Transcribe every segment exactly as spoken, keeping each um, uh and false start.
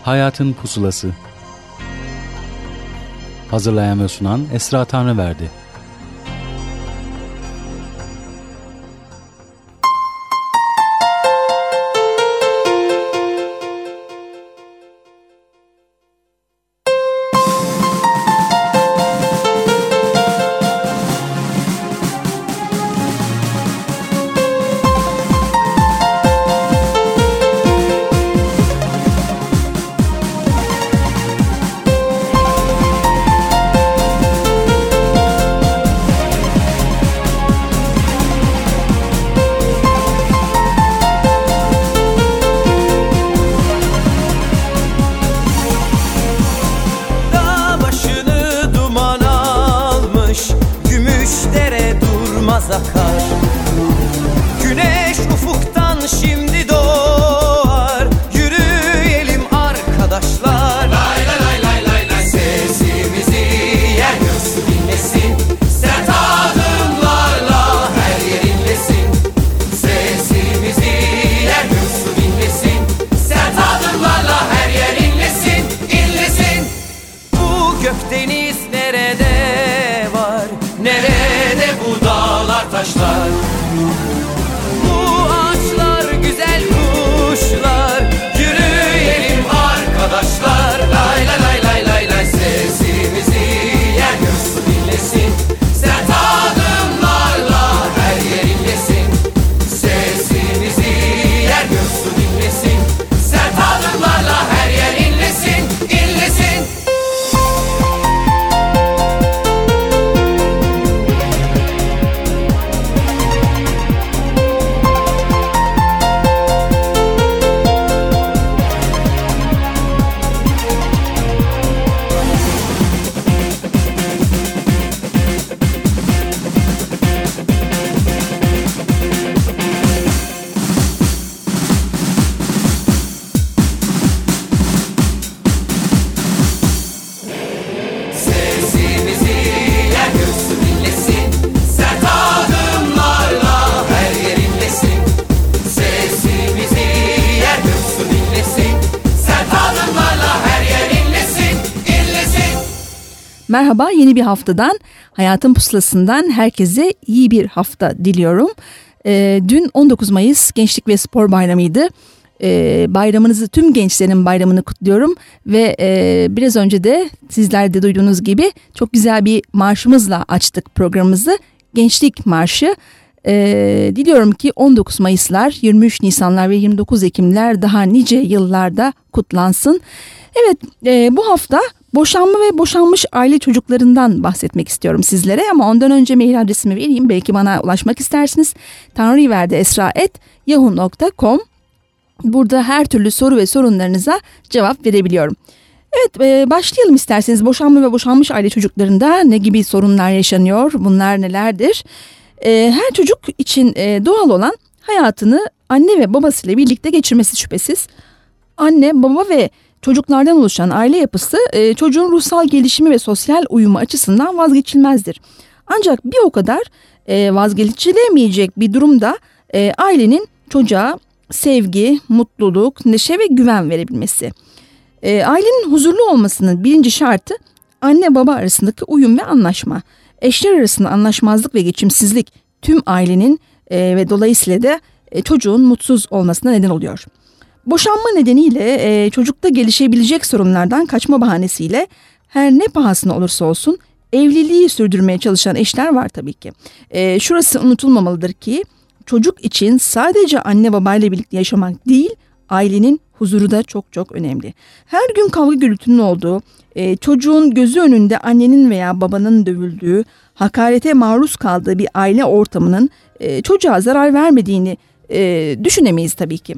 Hayatın Pusulası. Hazırlayan ve sunan Esra Tanrıverdi. Merhaba, yeni bir haftadan, Hayatın Pusulası'ndan herkese iyi bir hafta diliyorum. E, dün on dokuz Mayıs Gençlik ve Spor Bayramı'ydı. E, bayramınızı, tüm gençlerin bayramını kutluyorum. Ve e, biraz önce de sizler de duyduğunuz gibi çok güzel bir marşımızla açtık programımızı. Gençlik Marşı. E, diliyorum ki on dokuz Mayıslar, yirmi üç Nisanlar ve yirmi dokuz Ekimler daha nice yıllarda kutlansın. Evet, e, bu hafta boşanma ve boşanmış aile çocuklarından bahsetmek istiyorum sizlere. Ama ondan önce mail adresimi vereyim. Belki bana ulaşmak istersiniz. tanrıverdi esra at yahoo nokta com. Burada her türlü soru ve sorunlarınıza cevap verebiliyorum. Evet, e, başlayalım isterseniz. Boşanma ve boşanmış aile çocuklarında ne gibi sorunlar yaşanıyor? Bunlar nelerdir? E, her çocuk için e, doğal olan hayatını anne ve babasıyla birlikte geçirmesi şüphesiz. Anne, baba ve çocuklardan oluşan aile yapısı e, çocuğun ruhsal gelişimi ve sosyal uyumu açısından vazgeçilmezdir. Ancak bir o kadar e, vazgeçilemeyecek bir durumda e, ailenin çocuğa sevgi, mutluluk, neşe ve güven verebilmesi. E, ailenin huzurlu olmasının birinci şartı anne baba arasındaki uyum ve anlaşma. Eşler arasında anlaşmazlık ve geçimsizlik tüm ailenin e, ve dolayısıyla da e, çocuğun mutsuz olmasına neden oluyor. Boşanma nedeniyle e, çocukta gelişebilecek sorunlardan kaçma bahanesiyle her ne pahasına olursa olsun evliliği sürdürmeye çalışan eşler var tabii ki. E, şurası unutulmamalıdır ki çocuk için sadece anne babayla birlikte yaşamak değil, ailenin huzuru da çok çok önemli. Her gün kavga gürültünün olduğu, e, çocuğun gözü önünde annenin veya babanın dövüldüğü, hakarete maruz kaldığı bir aile ortamının e, çocuğa zarar vermediğini e, düşünemeyiz tabii ki.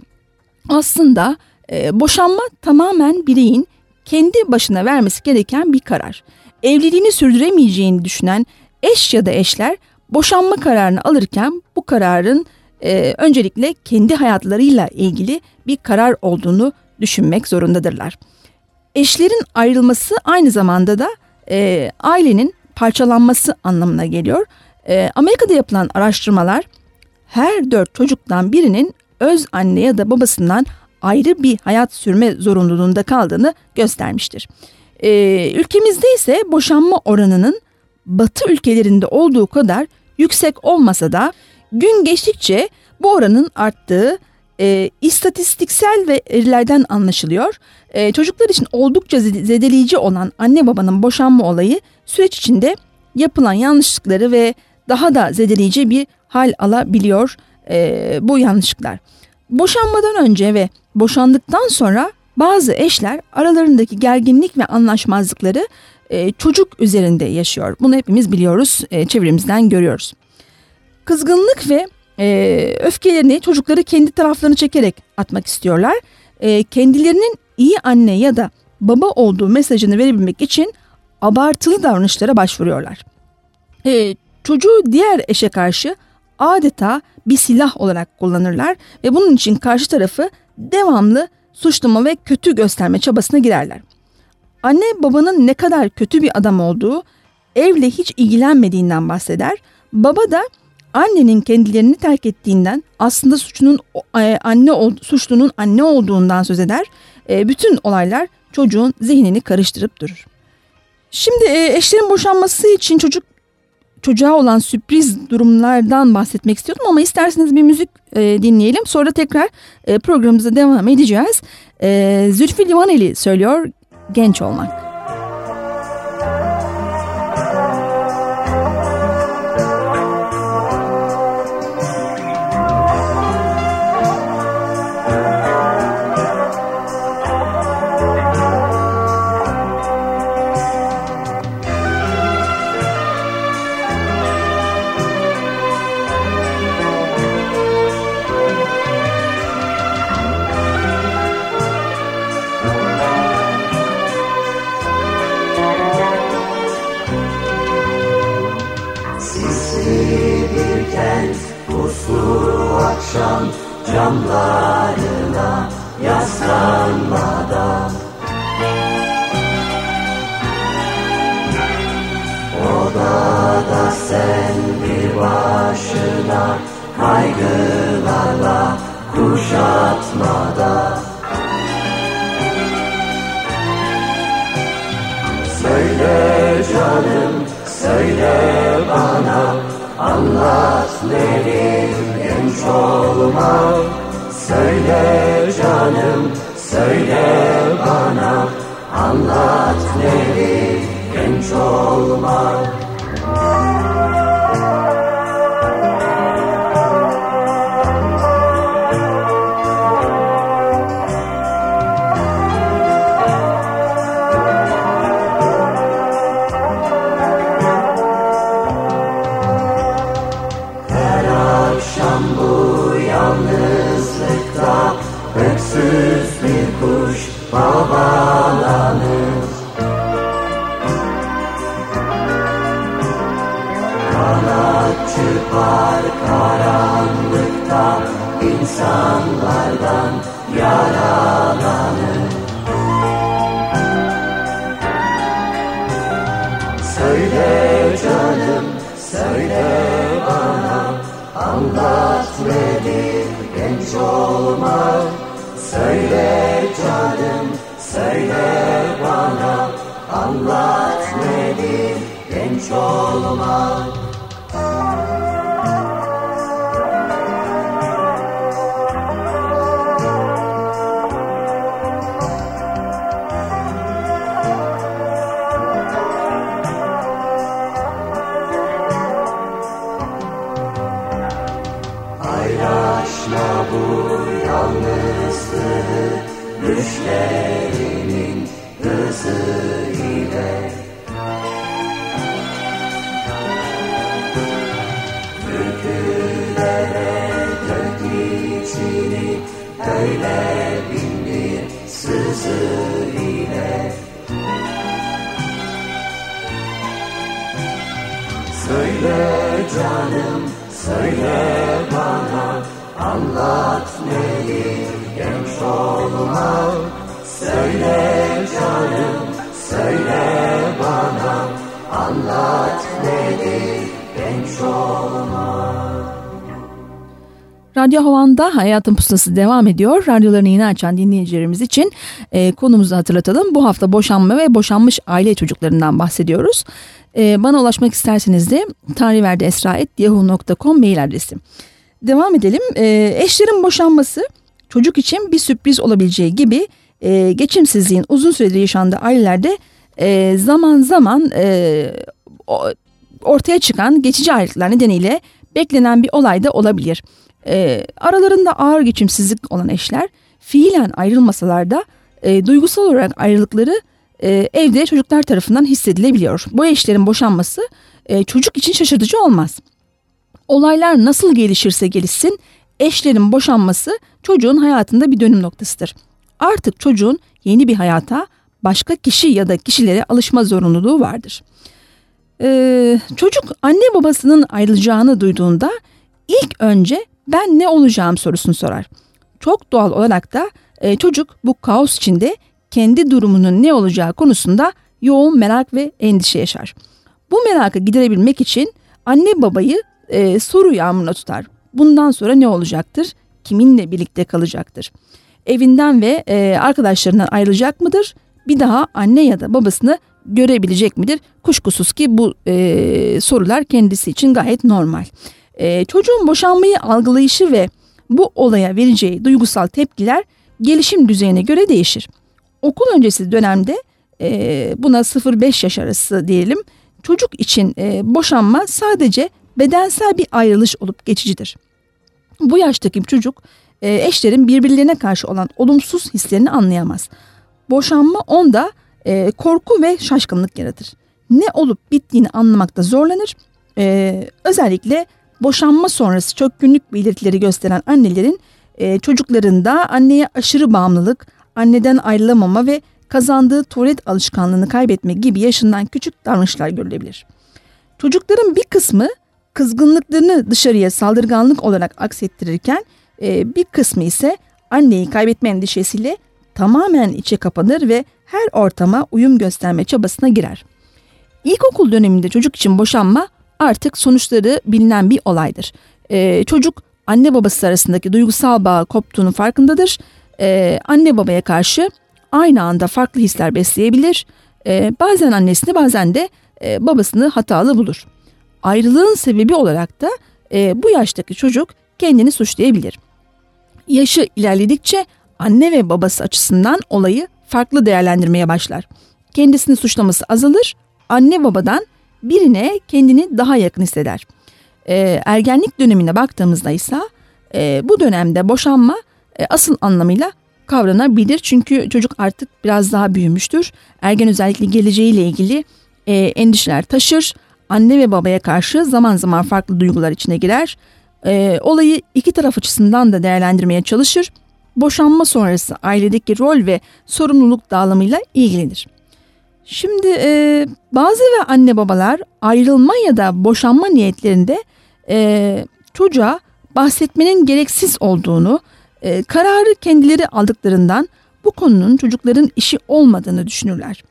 Aslında e, boşanma tamamen bireyin kendi başına vermesi gereken bir karar. Evliliğini sürdüremeyeceğini düşünen eş ya da eşler boşanma kararını alırken bu kararın e, öncelikle kendi hayatlarıyla ilgili bir karar olduğunu düşünmek zorundadırlar. Eşlerin ayrılması aynı zamanda da e, ailenin parçalanması anlamına geliyor. E, Amerika'da yapılan araştırmalar her dört çocuktan birinin öz anne ya da babasından ayrı bir hayat sürme zorunluluğunda kaldığını göstermiştir. Ee, ülkemizde ise boşanma oranının Batı ülkelerinde olduğu kadar yüksek olmasa da gün geçtikçe bu oranın arttığı e, istatistiksel verilerden anlaşılıyor. E, çocuklar için oldukça zedeleyici olan anne babanın boşanma olayı süreç içinde yapılan yanlışlıkları ve daha da zedeleyici bir hal alabiliyor e, bu yanlışlıklar. Boşanmadan önce ve boşandıktan sonra bazı eşler aralarındaki gerginlik ve anlaşmazlıkları e, çocuk üzerinde yaşıyor. Bunu hepimiz biliyoruz, e, çevremizden görüyoruz. Kızgınlık ve e, öfkelerini çocukları kendi taraflarına çekerek atmak istiyorlar. E, kendilerinin iyi anne ya da baba olduğu mesajını verebilmek için abartılı davranışlara başvuruyorlar. E, çocuğu diğer eşe karşı adeta bir silah olarak kullanırlar ve bunun için karşı tarafı devamlı suçlama ve kötü gösterme çabasına girerler. Anne babanın ne kadar kötü bir adam olduğu, evle hiç ilgilenmediğinden bahseder. Baba da annenin kendilerini terk ettiğinden, aslında suçunun anne suçlunun anne olduğundan söz eder. Bütün olaylar çocuğun zihnini karıştırıp durur. Şimdi eşlerin boşanması için çocuk çocuğa olan sürpriz durumlardan bahsetmek istiyordum ama isterseniz bir müzik e, dinleyelim. Sonra tekrar e, programımıza devam edeceğiz. E, Zülfü Livaneli söylüyor, Genç Olmak. Camlarına yaslanmadan odada sen bir başına kaygılarla kuşatmadan söyle canım, söyle bana, anlat nedir genç olmak. Söyle canım, söyle bana, anlat nedir genç olmak. Her akşam bu yalnızlıkta öksüz bir kuş havalanır. Kanat çırpar karanlıkta, insanlardan yaralanır. Söyle canım, söyle bana, anlat nedir genç olmak. Söyle canım, söyle bana, anlat nedir genç olmak. Paylaşma bu yalnızlığı düşlerinin hızı ile. Türkülere dök içini, öyle bin bir sızı ile. Söyle canım, söyle bana, anlat nedir genç olmak. Söyle canım, söyle bana, anlat nedir genç olmak. Radyo Havan'da Hayatın Pusulası devam ediyor. Radyolarını yeni açan dinleyicilerimiz için e, konumuzu hatırlatalım. Bu hafta boşanma ve boşanmış aile çocuklarından bahsediyoruz. E, bana ulaşmak isterseniz de tanrıverdiesra at yahoo nokta com mail adresim. Devam edelim. E, eşlerin boşanması çocuk için bir sürpriz olabileceği gibi e, geçimsizliğin uzun süredir yaşandığı ailelerde e, zaman zaman e, ortaya çıkan geçici ayrılıklar nedeniyle beklenen bir olay da olabilir. E, aralarında ağır geçimsizlik olan eşler fiilen ayrılmasalar da e, duygusal olarak ayrılıkları e, evde çocuklar tarafından hissedilebiliyor. Bu eşlerin boşanması e, çocuk için şaşırtıcı olmaz. Olaylar nasıl gelişirse gelişsin eşlerin boşanması çocuğun hayatında bir dönüm noktasıdır. Artık çocuğun yeni bir hayata, başka kişi ya da kişilere alışma zorunluluğu vardır. Ee, çocuk anne babasının ayrılacağını duyduğunda ilk önce ben ne olacağım sorusunu sorar. Çok doğal olarak da e, çocuk bu kaos içinde kendi durumunun ne olacağı konusunda yoğun merak ve endişe yaşar. Bu merakı giderebilmek için anne babayı e, soru yağmuruna tutar. Bundan sonra ne olacaktır? Kiminle birlikte kalacaktır? Evinden ve e, arkadaşlarından ayrılacak mıdır? Bir daha anne ya da babasını görebilecek midir? Kuşkusuz ki bu e, sorular kendisi için gayet normal. E, çocuğun boşanmayı algılayışı ve bu olaya vereceği duygusal tepkiler gelişim düzeyine göre değişir. Okul öncesi dönemde e, buna sıfır beş yaş arası diyelim. Çocuk için e, boşanma sadece bedensel bir ayrılış olup geçicidir. Bu yaştaki bir çocuk e, eşlerin birbirlerine karşı olan olumsuz hislerini anlayamaz. Boşanma onda e, korku ve şaşkınlık yaratır. Ne olup bittiğini anlamakta zorlanır. E, özellikle boşanma sonrası çok günlük belirtileri gösteren annelerin e, çocuklarında anneye aşırı bağımlılık, anneden ayrılamama ve kazandığı tuvalet alışkanlığını kaybetme gibi yaşından küçük davranışlar görülebilir. Çocukların bir kısmı kızgınlıklarını dışarıya saldırganlık olarak aksettirirken e, bir kısmı ise anneyi kaybetme endişesiyle tamamen içe kapanır ve her ortama uyum gösterme çabasına girer. İlkokul döneminde çocuk için boşanma artık sonuçları bilinen bir olaydır. E, çocuk anne babası arasındaki duygusal bağ koptuğunun farkındadır. E, anne babaya karşı aynı anda farklı hisler besleyebilir. E, bazen annesini bazen de e, babasını hatalı bulur. Ayrılığın sebebi olarak da e, bu yaştaki çocuk kendini suçlayabilir. Yaşı ilerledikçe anne ve babası açısından olayı farklı değerlendirmeye başlar. Kendisini suçlaması azalır, anne babadan birine kendini daha yakın hisseder. E, ergenlik dönemine baktığımızda ise e, bu dönemde boşanma e, asıl anlamıyla kavranabilir. Çünkü çocuk artık biraz daha büyümüştür. Ergen özellikle geleceğiyle ilgili e, endişeler taşır. Anne ve babaya karşı zaman zaman farklı duygular içine girer. E, olayı iki taraf açısından da değerlendirmeye çalışır. Boşanma sonrası ailedeki rol ve sorumluluk dağılımıyla ilgilenir. Şimdi e, bazı ve anne babalar ayrılma ya da boşanma niyetlerinde e, çocuğa bahsetmenin gereksiz olduğunu, e, kararı kendileri aldıklarından bu konunun çocukların işi olmadığını düşünürler.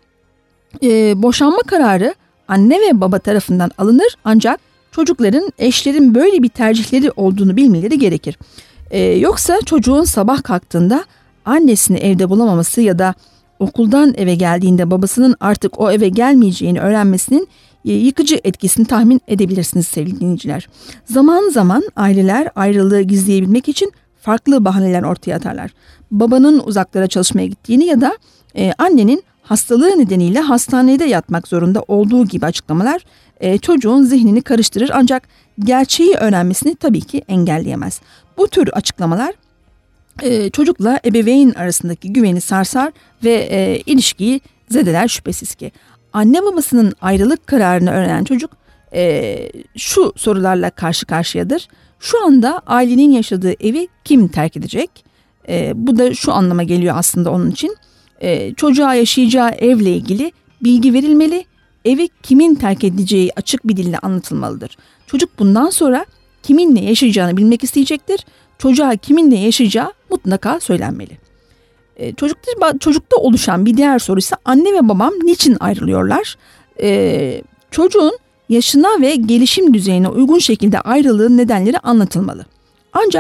E, boşanma kararı anne ve baba tarafından alınır ancak çocukların eşlerin böyle bir tercihleri olduğunu bilmeleri gerekir. Ee, yoksa çocuğun sabah kalktığında annesini evde bulamaması ya da okuldan eve geldiğinde babasının artık o eve gelmeyeceğini öğrenmesinin e, yıkıcı etkisini tahmin edebilirsiniz sevgili dinleyiciler. Zaman zaman aileler ayrılığı gizleyebilmek için farklı bahaneler ortaya atarlar. Babanın uzaklara çalışmaya gittiğini ya da e, annenin hastalığı nedeniyle hastanede yatmak zorunda olduğu gibi açıklamalar e, çocuğun zihnini karıştırır ancak gerçeği öğrenmesini tabii ki engelleyemez. Bu tür açıklamalar e, çocukla ebeveyn arasındaki güveni sarsar ve e, ilişkiyi zedeler şüphesiz ki. Anne babasının ayrılık kararını öğrenen çocuk e, şu sorularla karşı karşıyadır. Şu anda ailenin yaşadığı evi kim terk edecek? E, bu da şu anlama geliyor aslında onun için. E, çocuğa yaşayacağı evle ilgili bilgi verilmeli, evi kimin terk edeceği açık bir dille anlatılmalıdır. Çocuk bundan sonra kiminle yaşayacağını bilmek isteyecektir. Çocuğa kiminle yaşayacağı mutlaka söylenmeli. E, çocukta, çocukta oluşan bir diğer soru ise anne ve babam niçin ayrılıyorlar? E, çocuğun yaşına ve gelişim düzeyine uygun şekilde ayrılığın nedenleri anlatılmalı. Ancak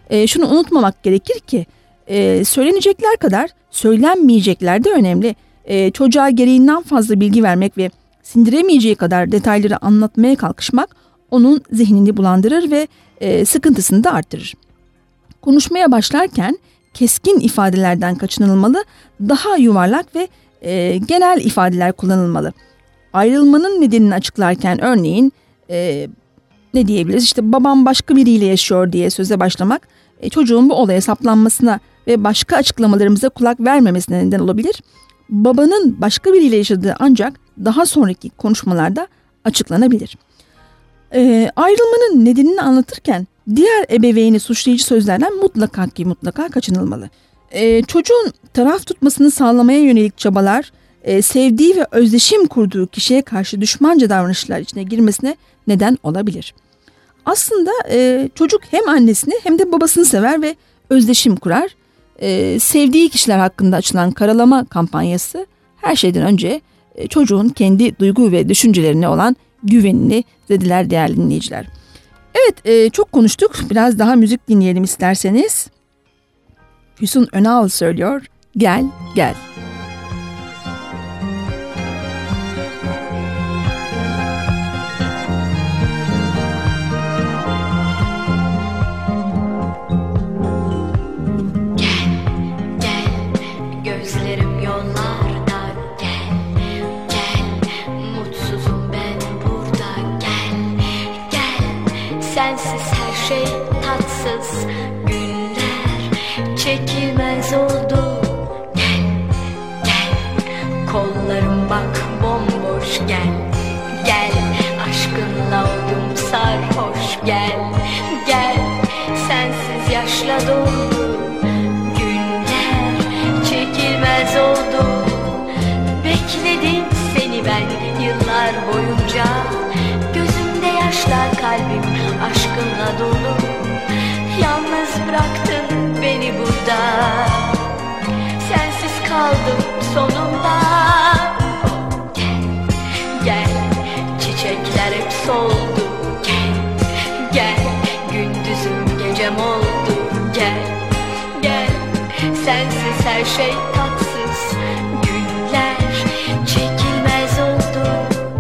e, şunu unutmamak gerekir ki e, söylenecekler kadar söylenmeyecekler de önemli. E, çocuğa gereğinden fazla bilgi vermek ve sindiremeyeceği kadar detayları anlatmaya kalkışmak onun zihnini bulandırır ve e, sıkıntısını da arttırır. Konuşmaya başlarken keskin ifadelerden kaçınılmalı, daha yuvarlak ve e, genel ifadeler kullanılmalı. Ayrılmanın nedenini açıklarken örneğin e, ne diyebiliriz? İşte babam başka biriyle yaşıyor diye söze başlamak e, çocuğun bu olaya saplanmasına ve başka açıklamalarımıza kulak vermemesine neden olabilir. Babanın başka biriyle yaşadığı ancak daha sonraki konuşmalarda açıklanabilir. E, ayrılmanın nedenini anlatırken diğer ebeveyni suçlayıcı sözlerden mutlaka ki mutlaka kaçınılmalı. E, çocuğun taraf tutmasını sağlamaya yönelik çabalar, e, sevdiği ve özdeşim kurduğu kişiye karşı düşmanca davranışlar içine girmesine neden olabilir. Aslında e, çocuk hem annesini hem de babasını sever ve özdeşim kurar. E, sevdiği kişiler hakkında açılan karalama kampanyası her şeyden önce e, çocuğun kendi duygu ve düşüncelerine olan güvenini zedeler değerli dinleyiciler. Evet, e, çok konuştuk. Biraz daha müzik dinleyelim isterseniz. Füsun Önal söylüyor. Gel, gel. Sensiz her şey tatsız, günler çekilmez oldu. Gel, gel, kollarım bak bomboş. Gel, gel, aşkınla oldum sarhoş. Gel, gel, sensiz yaşla doldu. Günler çekilmez oldu. Bekledim seni ben yıllar boyunca. Yaşlar kalbim aşkınla dolu. Yalnız bıraktın beni burada. Sensiz kaldım sonunda. Gel, gel, çiçekler hep soldu. Gel, gel, gündüzüm gecem oldu. Gel, gel, sensiz her şey tatsız. Günler çekilmez oldu.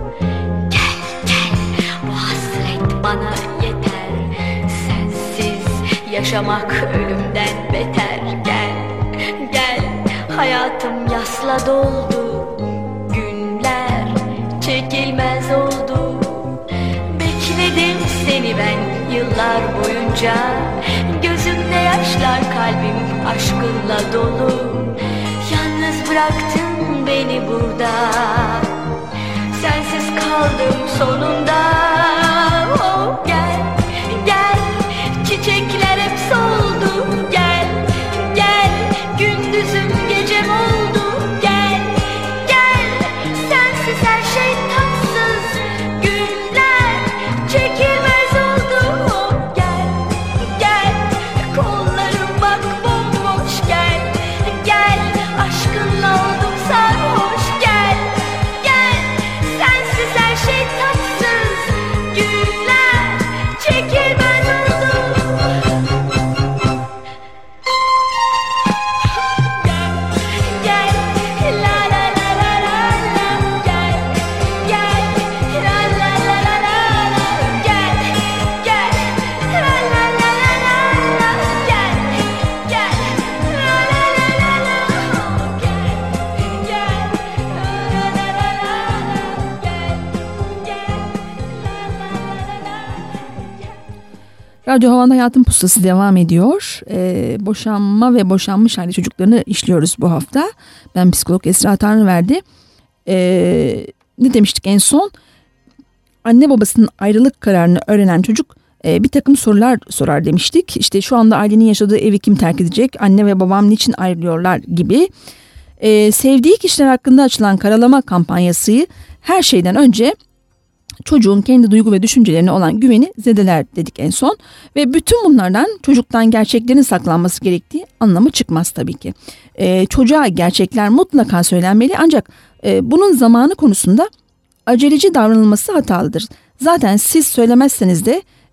Bana yeter, sensiz yaşamak ölümden beter. Gel, gel, hayatım yasla doldu. Günler çekilmez oldu. Bekledim seni ben yıllar boyunca. Gözümde yaşlar, kalbim aşkınla dolu. Yalnız bıraktın beni burada. Sensiz kaldım sonunda. Oh, gel, gel, çiçekler hep soldu. Gel, gel, gündüzüm gecem oldu. Gel, gel, sensiz her şey tatsız. Günler çekilmez oldu. Oh, gel, gel, kollarım bak bomboş. Gel, gel, aşkınla oldum sarhoş. Gel, gel, sensiz her şey tatsız. Günler çekilmez oldu. Gel, gel, la la la la la la. Gel, gel, la la la la la la. Gel, gel, la la la la la la. Gel, gel, la la la la la. Gel, gel, la la la la la. Gel, gel, la la la la la. Radyo Havan'da Hayatın Pusulası devam ediyor. Ee, boşanma ve boşanmış aile çocuklarını işliyoruz bu hafta. Ben psikolog Esra Tanrıverdi. Ee, ne demiştik en son? Anne babasının ayrılık kararını öğrenen çocuk e, bir takım sorular sorar demiştik. İşte şu anda ailenin yaşadığı evi kim terk edecek? Anne ve babam niçin ayrılıyorlar gibi. Ee, sevdiği kişiler hakkında açılan karalama kampanyası her şeyden önce çocuğun kendi duygu ve düşüncelerine olan güveni zedeler dedik en son. Ve bütün bunlardan çocuktan gerçeklerin saklanması gerektiği anlamı çıkmaz tabii ki. Ee, çocuğa gerçekler mutlaka söylenmeli, ancak e, bunun zamanı konusunda aceleci davranılması hatalıdır. Zaten siz söylemezseniz de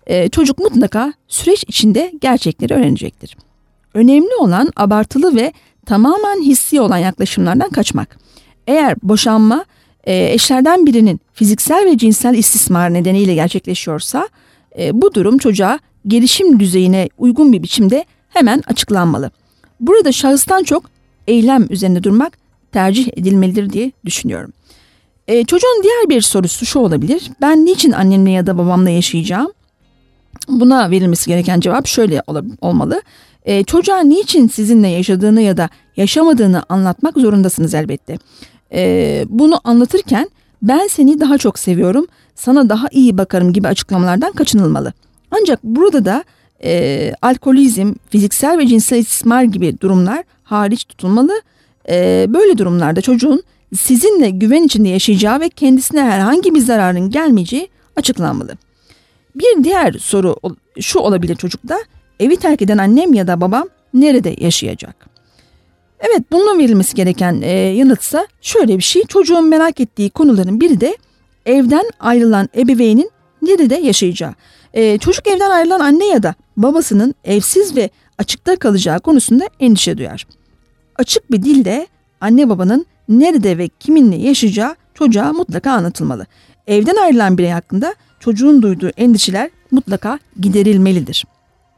e, çocuk mutlaka süreç içinde gerçekleri öğrenecektir. Önemli olan abartılı ve tamamen hissi olan yaklaşımlardan kaçmak. Eğer boşanma e, eşlerden birinin fiziksel ve cinsel istismar nedeniyle gerçekleşiyorsa e, bu durum çocuğa gelişim düzeyine uygun bir biçimde hemen açıklanmalı. Burada şahıstan çok eylem üzerinde durmak tercih edilmelidir diye düşünüyorum. E, çocuğun diğer bir sorusu şu olabilir: ben niçin annemle ya da babamla yaşayacağım? Buna verilmesi gereken cevap şöyle ol- olmalı. E, çocuğa niçin sizinle yaşadığını ya da yaşamadığını anlatmak zorundasınız elbette. E, bunu anlatırken ben seni daha çok seviyorum, sana daha iyi bakarım gibi açıklamalardan kaçınılmalı. Ancak burada da e, alkolizm, fiziksel ve cinsel istismar gibi durumlar hariç tutulmalı. E, böyle durumlarda çocuğun sizinle güven içinde yaşayacağı ve kendisine herhangi bir zararın gelmeyeceği açıklanmalı. Bir diğer soru şu olabilir çocukta: evi terk eden annem ya da babam nerede yaşayacak? Evet, bunun verilmesi gereken e, yanıtsa şöyle bir şey: çocuğun merak ettiği konuların biri de evden ayrılan ebeveynin nerede yaşayacağı. E, çocuk evden ayrılan anne ya da babasının evsiz ve açıkta kalacağı konusunda endişe duyar. Açık bir dille anne babanın nerede ve kiminle yaşayacağı çocuğa mutlaka anlatılmalı. Evden ayrılan birey hakkında çocuğun duyduğu endişeler mutlaka giderilmelidir.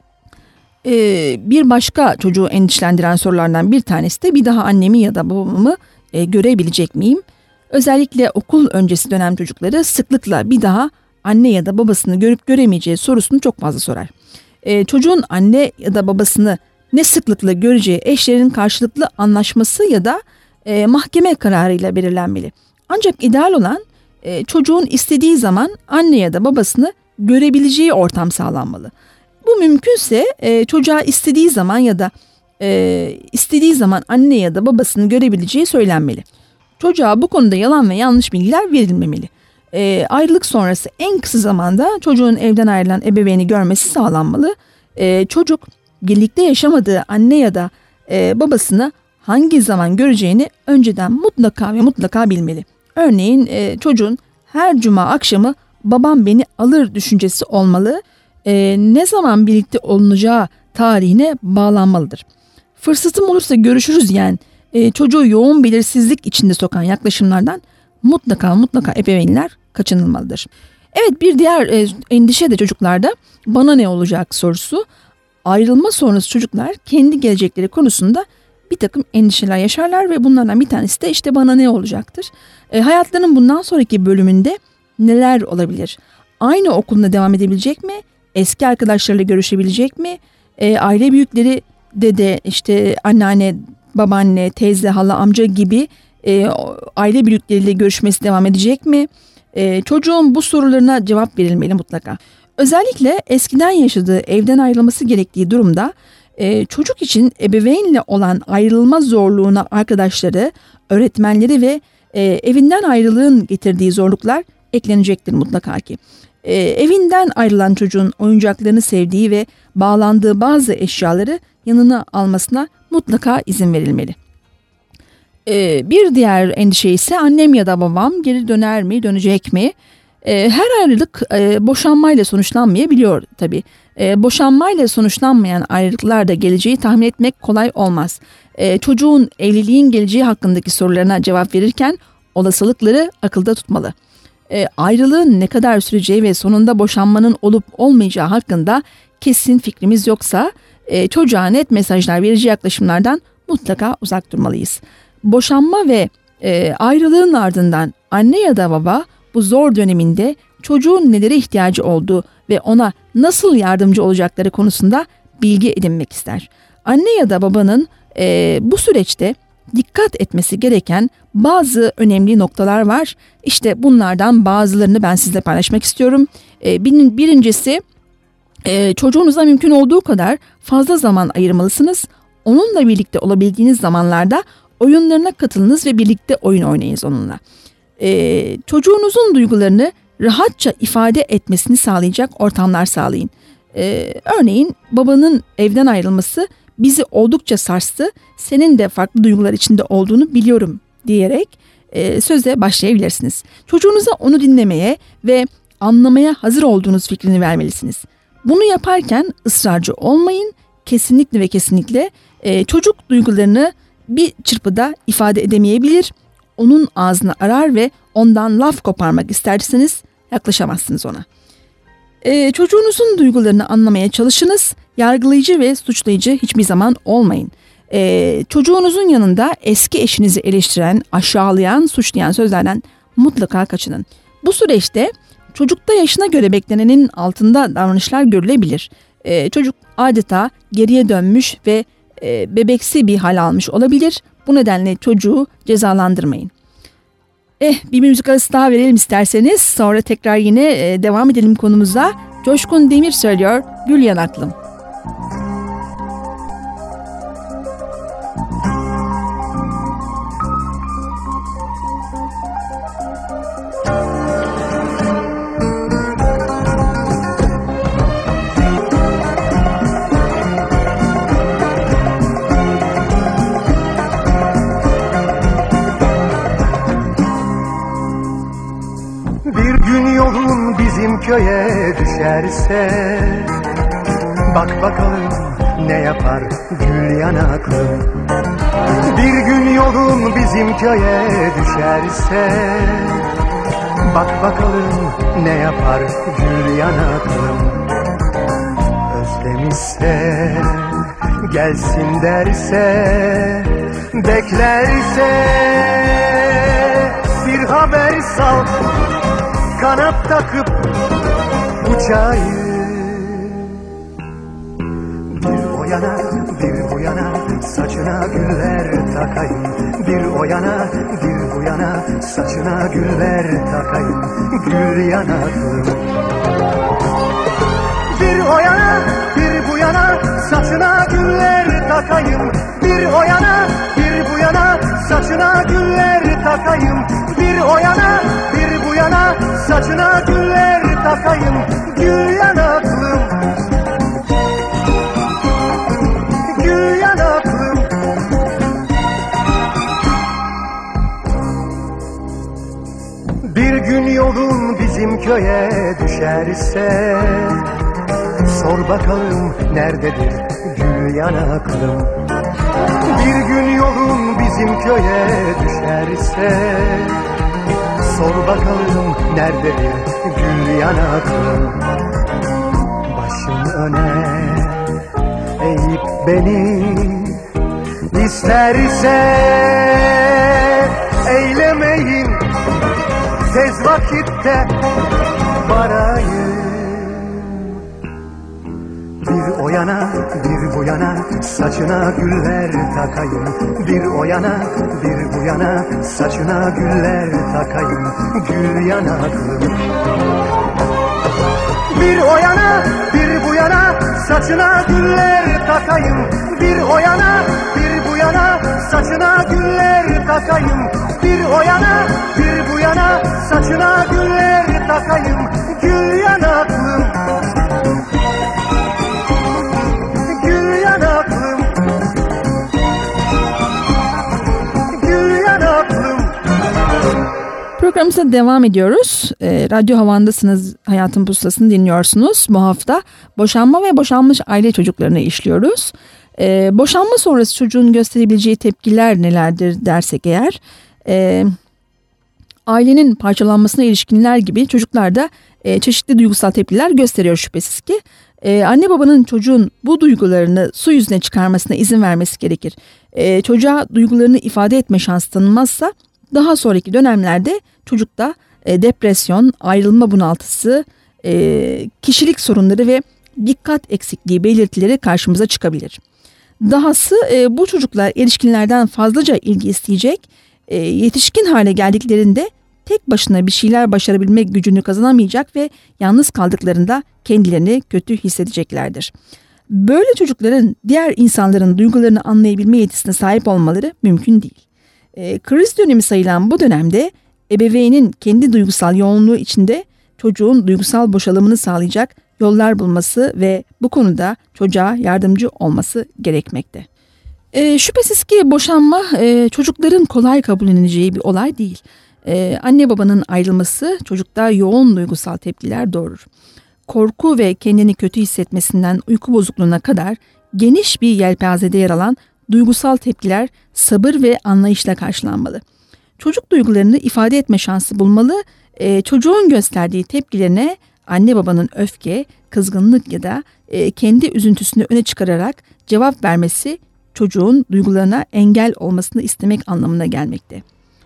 Ee, bir başka çocuğu endişelendiren sorulardan bir tanesi de bir daha annemi ya da babamı e, görebilecek miyim? Özellikle okul öncesi dönem çocukları sıklıkla bir daha anne ya da babasını görüp göremeyeceği sorusunu çok fazla sorar. Ee, çocuğun anne ya da babasını ne sıklıkla göreceği eşlerin karşılıklı anlaşması ya da e, mahkeme kararıyla belirlenmeli. Ancak ideal olan e, çocuğun istediği zaman anne ya da babasını görebileceği ortam sağlanmalı. Bu mümkünse e, çocuğa istediği zaman ya da e, istediği zaman anne ya da babasını görebileceği söylenmeli. Çocuğa bu konuda yalan ve yanlış bilgiler verilmemeli. E, ayrılık sonrası en kısa zamanda çocuğun evden ayrılan ebeveyni görmesi sağlanmalı. E, çocuk birlikte yaşamadığı anne ya da e, babasını hangi zaman göreceğini önceden mutlaka ve mutlaka bilmeli. Örneğin e, çocuğun her cuma akşamı babam beni alır düşüncesi olmalı. E, ne zaman birlikte olunacağı tarihine bağlanmalıdır. Fırsatım olursa görüşürüz diyen e, çocuğu yoğun belirsizlik içinde sokan yaklaşımlardan mutlaka mutlaka ebeveynler kaçınılmalıdır. Evet, bir diğer e, endişe de çocuklarda bana ne olacak sorusu. Ayrılma sonrası çocuklar kendi gelecekleri konusunda bir takım endişeler yaşarlar ve bunlardan bir tanesi de işte bana ne olacaktır. E, hayatlarının bundan sonraki bölümünde neler olabilir? Aynı okulunda devam edebilecek mi? Eski arkadaşlarıyla görüşebilecek mi? E, aile büyükleri, dede, işte anneanne, babaanne, teyze, hala, amca gibi e, aile büyükleriyle görüşmesi devam edecek mi? E, çocuğun bu sorularına cevap verilmeli mutlaka. Özellikle eskiden yaşadığı evden ayrılması gerektiği durumda e, çocuk için ebeveynle olan ayrılma zorluğuna arkadaşları, öğretmenleri ve e, evinden ayrılığın getirdiği zorluklar eklenecektir mutlaka ki. E, evinden ayrılan çocuğun oyuncaklarını sevdiği ve bağlandığı bazı eşyaları yanına almasına mutlaka izin verilmeli. E, bir diğer endişe ise annem ya da babam geri döner mi, dönecek mi? E, her ayrılık e, boşanmayla sonuçlanmayabiliyor tabii. E, boşanmayla sonuçlanmayan ayrılıklarda geleceği tahmin etmek kolay olmaz. E, çocuğun evliliğin geleceği hakkındaki sorularına cevap verirken olasılıkları akılda tutmalı. E, ayrılığın ne kadar süreceği ve sonunda boşanmanın olup olmayacağı hakkında kesin fikrimiz yoksa e, çocuğa net mesajlar verici yaklaşımlardan mutlaka uzak durmalıyız. Boşanma ve e, ayrılığın ardından anne ya da baba bu zor döneminde çocuğun nelere ihtiyacı olduğu ve ona nasıl yardımcı olacakları konusunda bilgi edinmek ister. Anne ya da babanın e, bu süreçte dikkat etmesi gereken bazı önemli noktalar var. İşte bunlardan bazılarını ben sizinle paylaşmak istiyorum. E, bir, birincisi e, çocuğunuza mümkün olduğu kadar fazla zaman ayırmalısınız. Onunla birlikte olabildiğiniz zamanlarda oyunlarına katılınız ve birlikte oyun oynayınız onunla. Ee, çocuğunuzun duygularını rahatça ifade etmesini sağlayacak ortamlar sağlayın. Ee, örneğin babanın evden ayrılması bizi oldukça sarstı, senin de farklı duygular içinde olduğunu biliyorum diyerek e, söze başlayabilirsiniz. Çocuğunuza onu dinlemeye ve anlamaya hazır olduğunuz fikrini vermelisiniz. Bunu yaparken ısrarcı olmayın. Kesinlikle ve kesinlikle e, çocuk duygularını bir çırpıda ifade edemeyebilir. Onun ağzını arar ve ondan laf koparmak isterseniz yaklaşamazsınız ona. E, çocuğunuzun duygularını anlamaya çalışınız. Yargılayıcı ve suçlayıcı hiçbir zaman olmayın. E, çocuğunuzun yanında eski eşinizi eleştiren, aşağılayan, suçlayan sözlerden mutlaka kaçının. Bu süreçte çocukta yaşına göre beklenenin altında davranışlar görülebilir. Ee, çocuk adeta geriye dönmüş ve e, bebeksi bir hal almış olabilir. Bu nedenle çocuğu cezalandırmayın. Eh bir müzik arası daha verelim isterseniz. Sonra tekrar yine e, devam edelim konumuza. Coşkun Demir söylüyor, Gül Yanaklım. Köye düşerse bak bakalım ne yapar gül yanaklım. Bir gün yolun bizim köye düşerse bak bakalım ne yapar gül yanaklım. Özlemişse gelsin derse, beklerse bir haber sal, kanat takıp uçayım. Bir o yana bir bu yana saçına güller takayım. Bir o yana bir bu yana saçına güller takayım. Gül yanaklım. Bir o yana bir bu yana saçına güller takayım. Bir o yana bir bu yana saçına güller takayım. Bir o yana bir bu yana saçına güller takayım. Gül yanaklım, gül yanaklım. Bir gün yolun bizim köye düşerse sor bakalım nerededir gül yanaklım. Bir gün yolun bizim köye düşerse sor bakalım nerededir gül yanaklım. Başım öne eğip beni isterse eylemeyin, tez vakitte varayım. Bir o yana bir bu yana saçına güller takayım. Bir o yana bir bu yana saçına güller takayım. Gül yanaklım. Bir o yana bir bu yana saçına güller takayım. Bir o yana bir bu yana saçına güller takayım. Bir o yana bir bu yana saçına güller takayım. Gül yanaklım, gül yanaklım, gül yanaklım. Programımıza devam ediyoruz. E, Radyo Havan'dasınız, Hayatın Pusulası'nı dinliyorsunuz. Bu hafta boşanma ve boşanmış aile çocuklarını işliyoruz. E, boşanma sonrası çocuğun gösterebileceği tepkiler nelerdir dersek eğer... E, ailenin parçalanmasına ilişkinler gibi çocuklar da e, çeşitli duygusal tepkiler gösteriyor şüphesiz ki. E, anne babanın çocuğun bu duygularını su yüzüne çıkarmasına izin vermesi gerekir. E, çocuğa duygularını ifade etme şansı tanınmazsa daha sonraki dönemlerde çocukta e, depresyon, ayrılma bunaltısı, e, kişilik sorunları ve dikkat eksikliği belirtileri karşımıza çıkabilir. Dahası e, bu çocuklar erişkinlerden fazlaca ilgi isteyecek, e, yetişkin hale geldiklerinde tek başına bir şeyler başarabilme gücünü kazanamayacak ve yalnız kaldıklarında kendilerini kötü hissedeceklerdir. Böyle çocukların diğer insanların duygularını anlayabilme yetisine sahip olmaları mümkün değil. E, kriz dönemi sayılan bu dönemde ebeveynin kendi duygusal yoğunluğu içinde çocuğun duygusal boşalımını sağlayacak yollar bulması ve bu konuda çocuğa yardımcı olması gerekmekte. E, şüphesiz ki boşanma e, çocukların kolay kabulleneceği bir olay değil. E, anne babanın ayrılması çocukta yoğun duygusal tepkiler doğurur. korku ve kendini kötü hissetmesinden uyku bozukluğuna kadar geniş bir yelpazede yer alan duygusal tepkiler sabır ve anlayışla karşılanmalı. Çocuk duygularını ifade etme şansı bulmalı, e, çocuğun gösterdiği tepkilerine anne babanın öfke, kızgınlık ya da e, kendi üzüntüsünü öne çıkararak cevap vermesi çocuğun duygularına engel olmasını istemek anlamına gelmekte.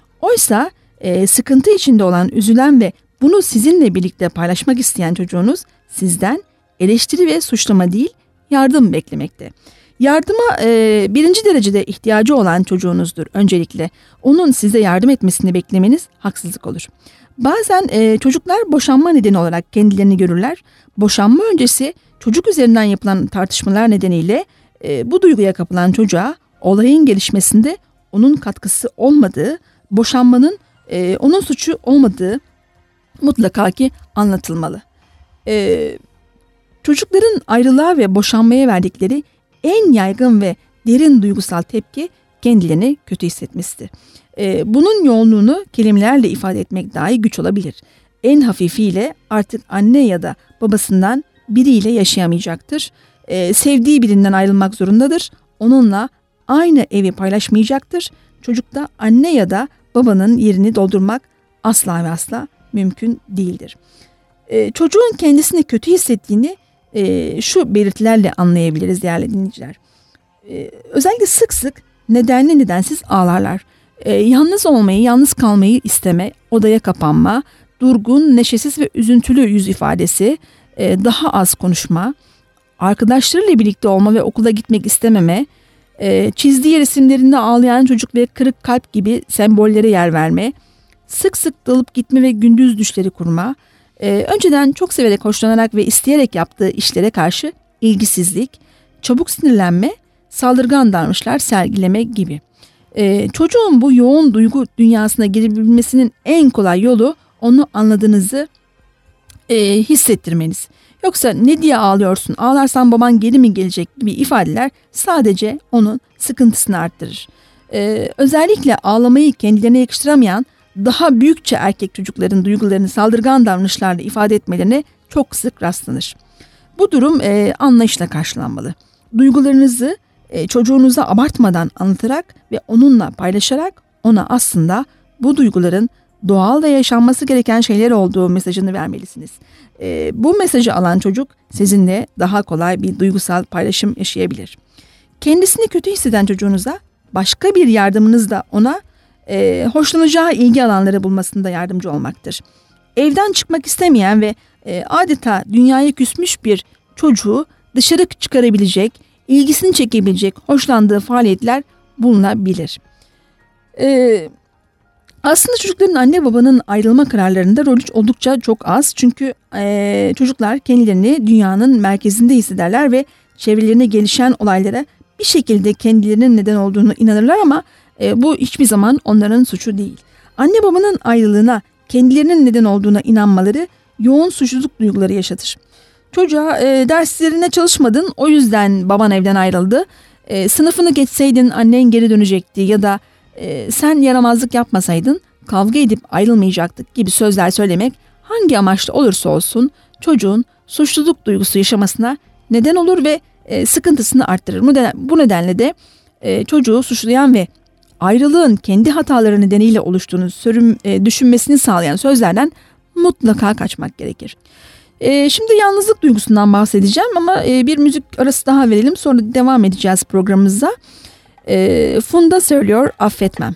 Oysa e, sıkıntı içinde olan, üzülen ve bunu sizinle birlikte paylaşmak isteyen çocuğunuz sizden eleştiri ve suçlama değil, yardım beklemekte. Yardıma e, birinci derecede ihtiyacı olan çocuğunuzdur öncelikle. Onun size yardım etmesini beklemeniz haksızlık olur. Bazen e, çocuklar boşanma nedeni olarak kendilerini görürler. Boşanma öncesi çocuk üzerinden yapılan tartışmalar nedeniyle e, bu duyguya kapılan çocuğa olayın gelişmesinde onun katkısı olmadığı, boşanmanın e, onun suçu olmadığı mutlaka ki anlatılmalı. E, çocukların ayrılığa ve boşanmaya verdikleri en yaygın ve derin duygusal tepki kendilerini kötü hissetmesidir. Ee, bunun yoğunluğunu kelimelerle ifade etmek dahi güç olabilir. En hafifiyle artık anne ya da babasından biriyle yaşayamayacaktır. Ee, sevdiği birinden ayrılmak zorundadır. Onunla aynı evi paylaşmayacaktır. Çocukta anne ya da babanın yerini doldurmak asla ve asla mümkün değildir. Ee, çocuğun kendisini kötü hissettiğini e, şu belirtilerle anlayabiliriz değerli dinleyiciler. Ee, özellikle sık sık nedenli nedensiz ağlarlar. Ee, yalnız olmayı, yalnız kalmayı isteme, odaya kapanma, durgun, neşesiz ve üzüntülü yüz ifadesi, e, daha az konuşma, arkadaşlarıyla birlikte olma ve okula gitmek istememe, e, çizdiği resimlerinde ağlayan çocuk ve kırık kalp gibi sembollere yer verme, sık sık dalıp gitme ve gündüz düşleri kurma, e, önceden çok severek, hoşlanarak ve isteyerek yaptığı işlere karşı ilgisizlik, çabuk sinirlenme, saldırgan davranışlar sergileme gibi. Ee, çocuğun bu yoğun duygu dünyasına girebilmesinin en kolay yolu onu anladığınızı e, hissettirmeniz. Yoksa ne diye ağlıyorsun, ağlarsan baban geri mi gelecek gibi ifadeler sadece onun sıkıntısını arttırır. Ee, özellikle ağlamayı kendilerine yakıştıramayan daha büyükçe erkek çocukların duygularını saldırgan davranışlarla ifade etmelerine çok sık rastlanır. Bu durum e, anlayışla karşılanmalı. Duygularınızı e, çocuğunuza abartmadan anlatarak ve onunla paylaşarak ona aslında bu duyguların doğal ve yaşanması gereken şeyler olduğu mesajını vermelisiniz. E, bu mesajı alan çocuk sizinle daha kolay bir duygusal paylaşım yaşayabilir. Kendisini kötü hisseden çocuğunuza başka bir yardımınız da ona e, hoşlanacağı ilgi alanları bulmasında yardımcı olmaktır. Evden çıkmak istemeyen ve e, adeta dünyaya küsmüş bir çocuğu dışarı çıkarabilecek, ilgisini çekebilecek, hoşlandığı faaliyetler bulunabilir. Ee, aslında çocukların anne babanın ayrılma kararlarında rolü oldukça çok az. Çünkü e, çocuklar kendilerini dünyanın merkezinde hissederler ve çevrelerine gelişen olaylara bir şekilde kendilerinin neden olduğunu inanırlar ama e, bu hiçbir zaman onların suçu değil. Anne babanın ayrılığına kendilerinin neden olduğuna inanmaları yoğun suçluluk duyguları yaşatır. Çocuğa e, derslerine çalışmadın, o yüzden baban evden ayrıldı. E, sınıfını geçseydin annen geri dönecekti ya da e, sen yaramazlık yapmasaydın kavga edip ayrılmayacaktık gibi sözler söylemek hangi amaçla olursa olsun çocuğun suçluluk duygusu yaşamasına neden olur ve e, sıkıntısını arttırır. Bu, neden, bu nedenle de e, çocuğu suçlayan ve ayrılığın kendi hataları nedeniyle oluştuğunu sörüm, e, düşünmesini sağlayan sözlerden mutlaka kaçmak gerekir. Ee, şimdi yalnızlık duygusundan bahsedeceğim ama e, bir müzik arası daha verelim, sonra devam edeceğiz programımıza. E, Funda söylüyor Affetmem.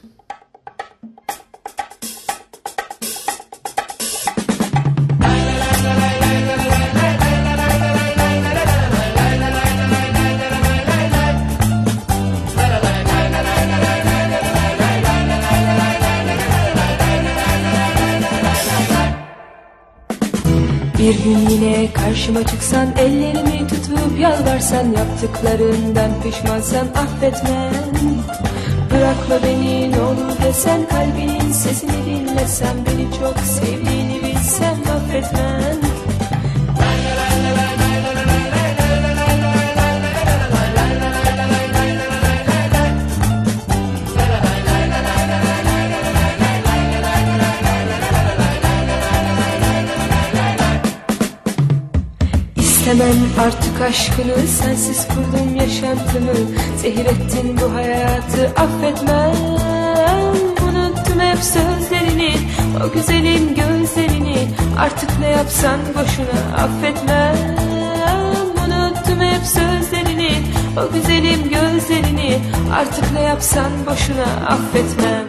Bir gün yine karşıma çıksan, ellerimi tutup yalvarsan, yaptıklarından pişmansan affetmem. Bırakma beni ne olur desen, kalbinin sesini dinlesem, beni çok sevdiğini bilsem affetmem. İstemem artık aşkını, sensiz kurdum yaşantımı. Zehir ettin bu hayatı, affetmem. Unuttum hep sözlerini, o güzelim gözlerini. Artık ne yapsan boşuna, affetmem. Unuttum hep sözlerini, o güzelim gözlerini. Artık ne yapsan boşuna, affetmem.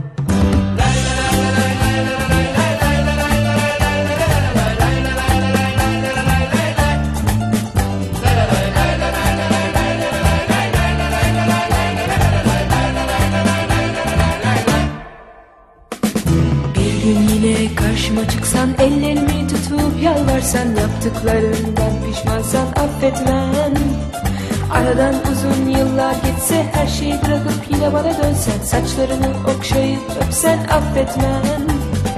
Karşıma çıksan, ellerimi tutup yalvarsan, yaptıklarından pişmansan affetmem. Aradan uzun yıllar geçse, her şeyi bırakıp yine bana dönsen, saçlarını okşayıp öpsen affetmem.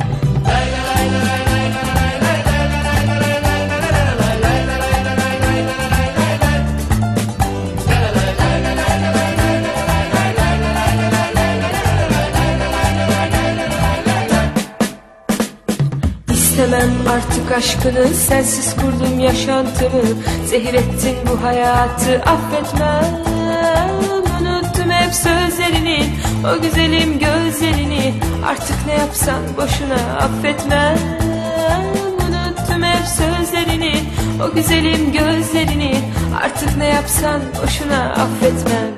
İstemem artık aşkını, sensiz kurdum yaşantımı. Zehir ettin bu hayatı, affetmem. Unuttum hep sözlerini, o güzelim gözlerini. Artık ne yapsan boşuna, affetmem. Unuttum hep sözlerini, o güzelim gözlerini. Artık ne yapsan boşuna, affetmem.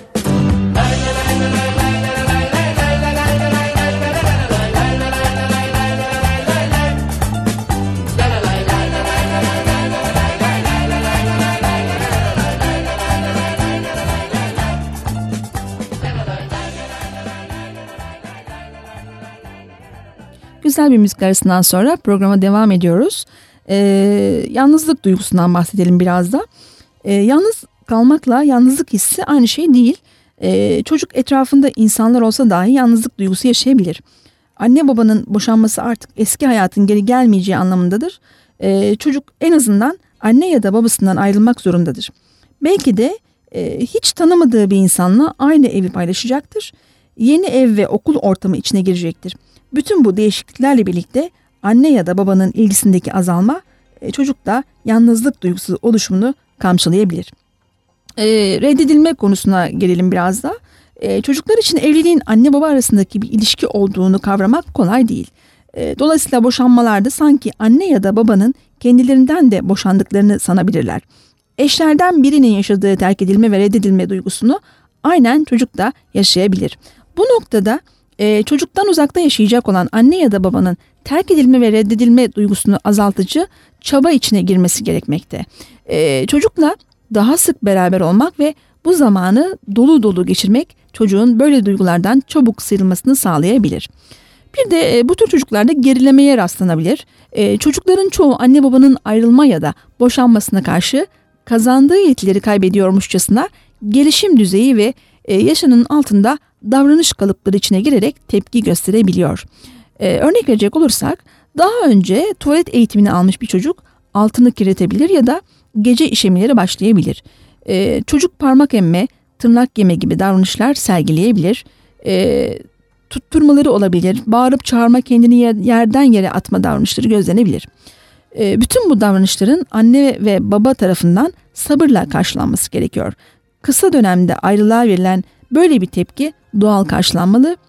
Güzel bir müzik arasından sonra programa devam ediyoruz. Ee, yalnızlık duygusundan bahsedelim biraz da. Ee, yalnız kalmakla yalnızlık hissi aynı şey değil. Ee, çocuk etrafında insanlar olsa dahi yalnızlık duygusu yaşayabilir. Anne babanın boşanması artık eski hayatın geri gelmeyeceği anlamındadır. Ee, çocuk en azından anne ya da babasından ayrılmak zorundadır. Belki de e, hiç tanımadığı bir insanla aynı evi paylaşacaktır. Yeni ev ve okul ortamı içine girecektir. Bütün bu değişikliklerle birlikte anne ya da babanın ilgisindeki azalma e, çocukta yalnızlık duygusu oluşumunu kamçılayabilir. E, reddedilme konusuna gelelim biraz da. E, çocuklar için evliliğin anne baba arasındaki bir ilişki olduğunu kavramak kolay değil. E, dolayısıyla boşanmalarda sanki anne ya da babanın kendilerinden de boşandıklarını sanabilirler. Eşlerden birinin yaşadığı terk edilme ve reddedilme duygusunu aynen çocuk da yaşayabilir. Bu noktada Ee, çocuktan uzakta yaşayacak olan anne ya da babanın terk edilme ve reddedilme duygusunu azaltıcı çaba içine girmesi gerekmekte. Ee, çocukla daha sık beraber olmak ve bu zamanı dolu dolu geçirmek çocuğun böyle duygulardan çabuk sıyrılmasını sağlayabilir. Bir de e, bu tür çocuklarda gerilemeye rastlanabilir. E, çocukların çoğu anne babanın ayrılma ya da boşanmasına karşı kazandığı yetileri kaybediyormuşçasına gelişim düzeyi ve e, yaşının altında davranış kalıpları içine girerek tepki gösterebiliyor. Ee, örnek verecek olursak, daha önce tuvalet eğitimini almış bir çocuk altını kirletebilir ya da gece işemleri başlayabilir. Ee, çocuk parmak emme, tırnak yeme gibi davranışlar sergileyebilir. Ee, tutturmaları olabilir, bağırıp çağırma, kendini yerden yere atma davranışları gözlenebilir. Ee, bütün bu davranışların anne ve baba tarafından sabırla karşılanması gerekiyor. Kısa dönemde ayrılığa verilen böyle bir tepki doğal karşılanmalı.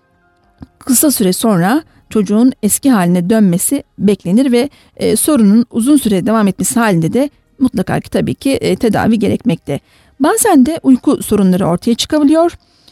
Kısa süre sonra çocuğun eski haline dönmesi beklenir ve e, sorunun uzun süre devam etmesi halinde de mutlaka ki tabii ki e, tedavi gerekmekte. Bazen de uyku sorunları ortaya çıkabiliyor.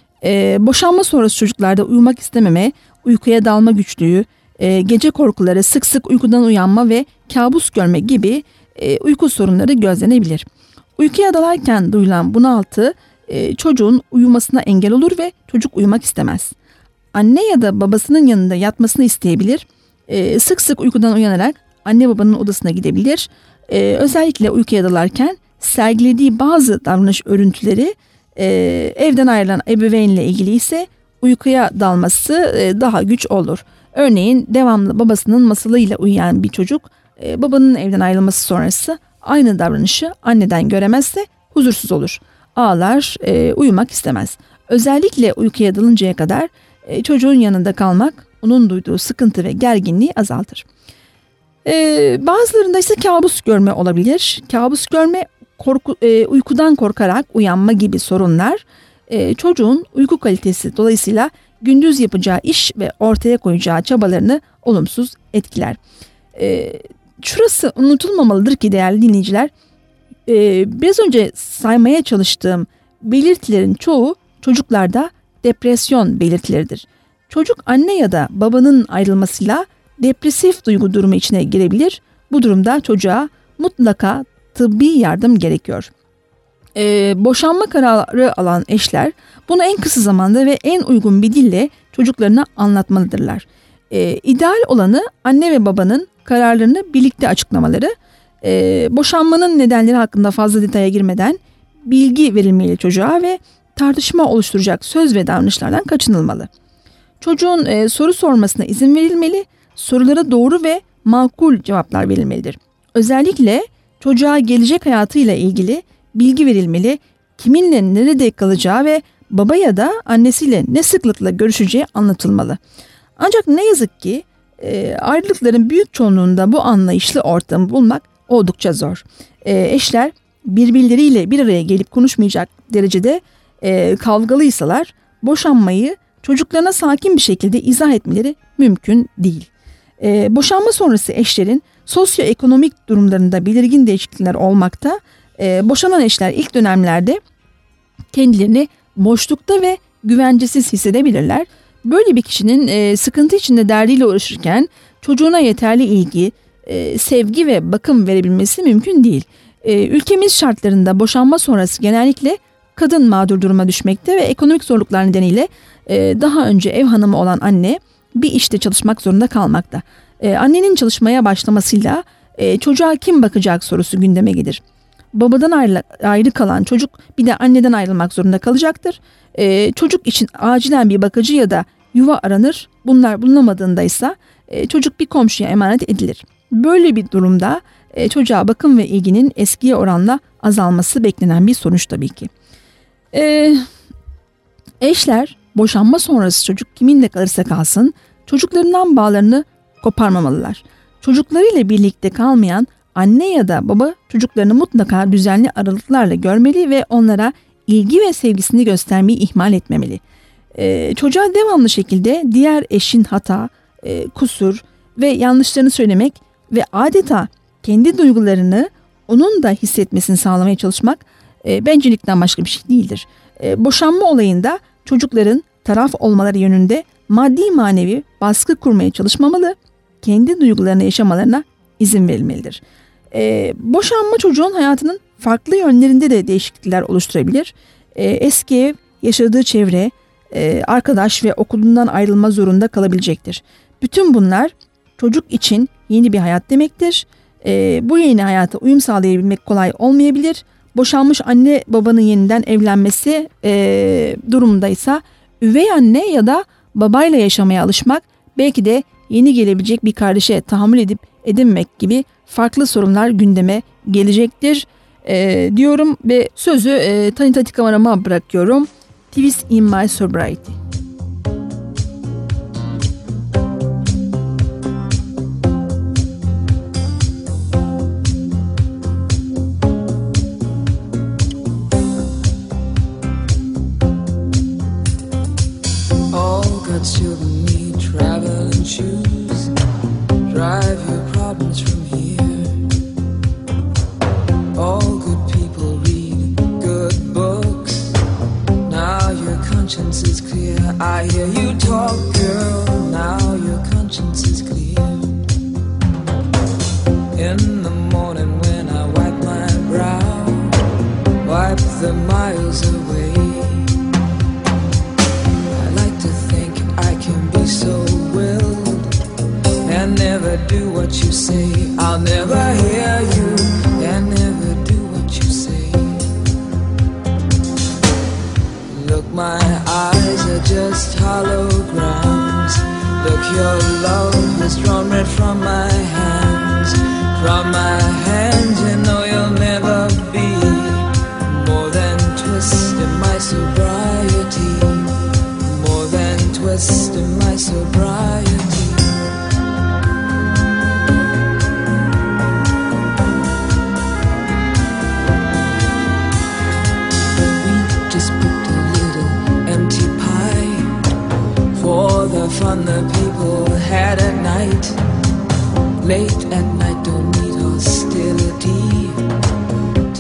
E, boşanma sonrası çocuklarda uyumak istememe, uykuya dalma güçlüğü, e, gece korkuları, sık sık uykudan uyanma ve kabus görme gibi e, uyku sorunları gözlenebilir. Uykuya dalarken duyulan bunaltı e, çocuğun uyumasına engel olur ve çocuk uyumak istemez. Anne ya da babasının yanında yatmasını isteyebilir. E, sık sık uykudan uyanarak anne babanın odasına gidebilir. E, özellikle uykuya dalarken sergilediği bazı davranış örüntüleri e, evden ayrılan ebeveynle ilgili ise uykuya dalması e, daha güç olur. Örneğin devamlı babasının masalıyla uyuyan bir çocuk e, babanın evden ayrılması sonrası aynı davranışı anneden göremezse huzursuz olur. Ağlar, e, uyumak istemez. Özellikle uykuya dalıncaya kadar e, çocuğun yanında kalmak onun duyduğu sıkıntı ve gerginliği azaltır. Ee, bazılarında ise kabus görme olabilir. Kabus görme korku, e, uykudan korkarak uyanma gibi sorunlar e, çocuğun uyku kalitesi dolayısıyla gündüz yapacağı iş ve ortaya koyacağı çabalarını olumsuz etkiler. E, şurası unutulmamalıdır ki değerli dinleyiciler, e, biraz önce saymaya çalıştığım belirtilerin çoğu çocuklarda depresyon belirtileridir. Çocuk anne ya da babanın ayrılmasıyla depresif duygu durumu içine girebilir. Bu durumda çocuğa mutlaka tıbbi yardım gerekiyor. Ee, boşanma kararı alan eşler bunu en kısa zamanda ve en uygun bir dille çocuklarına anlatmalıdırlar. Ee, ideal olanı anne ve babanın kararlarını birlikte açıklamaları, ee, boşanmanın nedenleri hakkında fazla detaya girmeden bilgi verilmeli çocuğa ve tartışma oluşturacak söz ve davranışlardan kaçınılmalı. Çocuğun e, soru sormasına izin verilmeli, sorulara doğru ve makul cevaplar verilmelidir. Özellikle çocuğa gelecek hayatıyla ilgili bilgi verilmeli, kiminle nerede kalacağı ve baba ya da annesiyle ne sıklıkla görüşeceği anlatılmalı. Ancak ne yazık ki e, ayrılıkların büyük çoğunluğunda bu anlayışlı ortamı bulmak oldukça zor. E, eşler birbirleriyle bir araya gelip konuşmayacak derecede e, kavgalıysalar boşanmayı çocuklarına sakin bir şekilde izah etmeleri mümkün değil. E, boşanma sonrası eşlerin sosyoekonomik durumlarında belirgin değişiklikler olmakta. E, boşanan eşler ilk dönemlerde kendilerini boşlukta ve güvencesiz hissedebilirler. Böyle bir kişinin e, sıkıntı içinde derdiyle uğraşırken çocuğuna yeterli ilgi, e, sevgi ve bakım verebilmesi mümkün değil. E, ülkemiz şartlarında boşanma sonrası genellikle kadın mağdur duruma düşmekte ve ekonomik zorluklar nedeniyle e, daha önce ev hanımı olan anne bir işte çalışmak zorunda kalmakta. E, annenin çalışmaya başlamasıyla e, çocuğa kim bakacak sorusu gündeme gelir. Babadan ayrı, ayrı kalan çocuk bir de anneden ayrılmak zorunda kalacaktır. E, çocuk için acilen bir bakıcı ya da yuva aranır. Bunlar bulunamadığında ise e, çocuk bir komşuya emanet edilir. Böyle bir durumda e, çocuğa bakım ve ilginin eskiye oranla azalması beklenen bir sonuç tabii ki. E, eşler boşanma sonrası çocuk kiminle kalırsa kalsın çocuklarından bağlarını koparmamalılar. Çocuklarıyla birlikte kalmayan anne ya da baba çocuklarını mutlaka düzenli aralıklarla görmeli ve onlara ilgi ve sevgisini göstermeyi ihmal etmemeli. Ee, çocuğa devamlı şekilde diğer eşin hata, e, kusur ve yanlışlarını söylemek ve adeta kendi duygularını onun da hissetmesini sağlamaya çalışmak e, bencillikten başka bir şey değildir. E, boşanma olayında çocukların taraf olmaları yönünde maddi manevi baskı kurmaya çalışmamalı, kendi duygularını yaşamalarına izin verilmelidir. Ee, boşanma çocuğun hayatının farklı yönlerinde de değişiklikler oluşturabilir. Ee, eski ev, yaşadığı çevre, e, arkadaş ve okulundan ayrılma zorunda kalabilecektir. Bütün bunlar çocuk için yeni bir hayat demektir. Ee, bu yeni hayata uyum sağlayabilmek kolay olmayabilir. Boşanmış anne babanın yeniden evlenmesi e, durumundaysa üvey anne ya da babayla yaşamaya alışmak, belki de yeni gelebilecek bir kardeşe tahammül edip edinmek gibi farklı sorunlar gündeme gelecektir e, diyorum ve sözü e, Tanita Tikaram'a bırakıyorum. Twist in my sobriety. Children need traveling shoes. Drive your problems from here. All good people read good books. Now your conscience is clear. I hear you talk, girl. Now your conscience is clear. In the morning when I wipe my brow, wipe the miles away. So willed and never do what you say. I'll never hear you and never do what you say. Look, my eyes are just holograms. Look, your love has drawn red from my hands. From my hands, you know you'll never be more than twist in my sobriety. More than twist in my sobriety.